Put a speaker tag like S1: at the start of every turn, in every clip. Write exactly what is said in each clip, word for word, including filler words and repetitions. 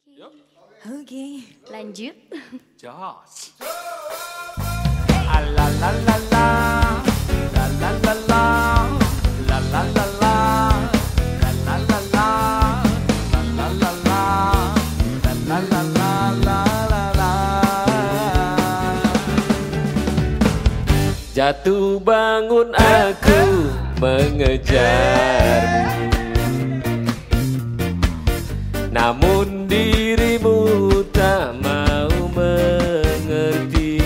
S1: Yuk.
S2: Oke, lanjut.
S1: Jos. La la la la, la la la la, la la la la, la la la la, la la la la, la la la la la la. Jatuh bangun aku mengejarmu, namun dirimu tak mau mengerti.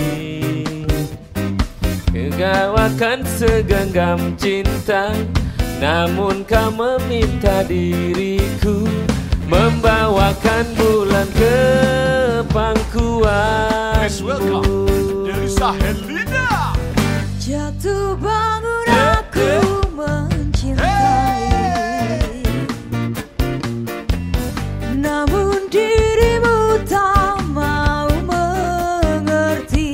S1: Kau akan segenggam cinta, namun kau meminta diriku membawakan bulan ke pangkuanmu.
S3: Let's welcome Delisa Herlina.
S2: Jatuh bangun aku mencintai, namun dirimu tak mau mengerti.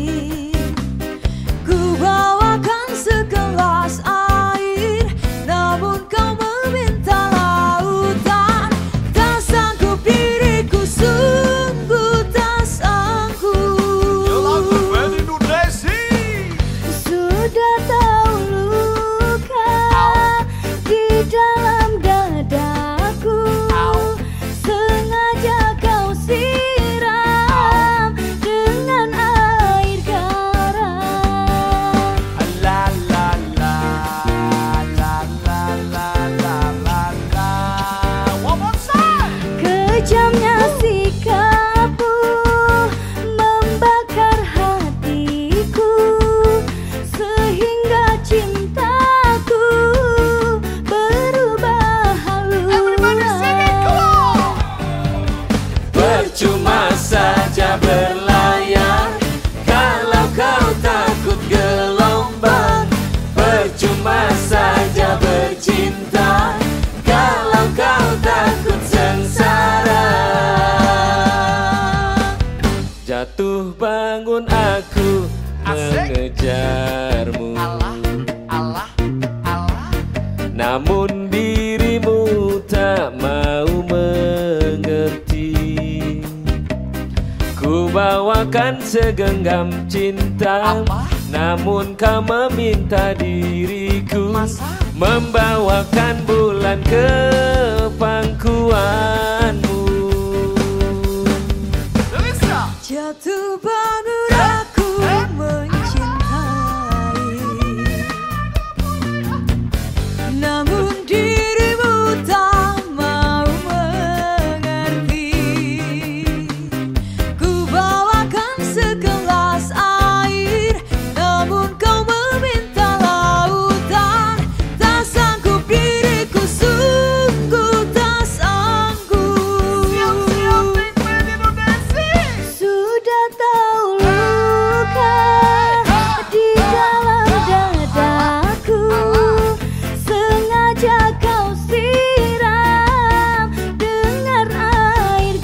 S2: Ku bawakan segelas air, namun kau meminta lautan. Tak sanggup diriku, sungguh tak sanggup. Sudah tahu luka di dalam dadaku, sengaja kau siram dengan air garam.
S1: La la la la la la la la la.
S3: One more time.
S2: Kejamnya sikapmu membakar hatiku, sehingga cintaku berubah
S3: Everybody sing it, come
S2: haluan.
S3: on.
S1: Percuma saja berlayar kalau kau takut gelombang. Percuma saja bercinta kalau kau takut sengsara. Jatuh bangun aku
S3: Asik.
S1: mengejarmu,
S3: Allah, Allah, Allah.
S1: namun dirimu tak mau mengerti. Ku bawakan segenggam cinta,
S3: Apa?
S1: namun kau meminta diriku
S3: Masa?
S1: membawakan bulan ke pangkuanmu.
S3: Delisa.
S2: Jatuh bangun aku mencintai, namun dirimu tak mau mengerti. Ku bawakan segelas air, namun kau meminta lautan. Tak sanggup diriku, sungguh tak sanggup.
S3: Siap-siap Big Man Indonesia.
S2: Sudah tahu luka di dalam dadaku, sengaja kau siram dengan air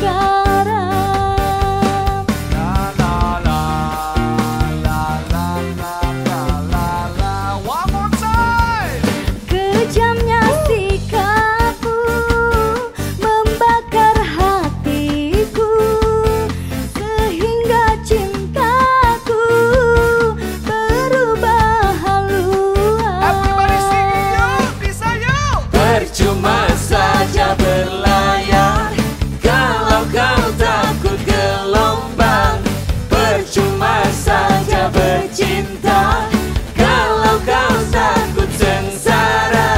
S2: garam.
S1: La la la la la la la la la.
S3: One more time.
S2: Kejamnya sikapmu membakar hatiku, sehingga cintaku berubah
S3: Everybody sing it, yo.
S2: haluan.
S3: Bisa, yo.
S1: Percuma saja berlayar kalau kau takut gelombang. Percuma saja bercinta kalau kau takut sengsara.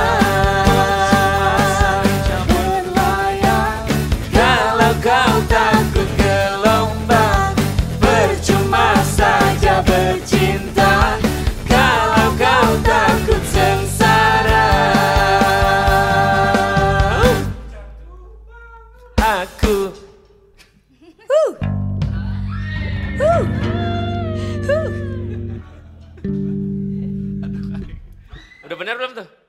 S1: Berlayar kalau kau takut gelombang. Percuma saja bercinta kalau kau takut sengsara. Aku
S2: Huh. Huh. Huh.
S1: udah benar belum tuh?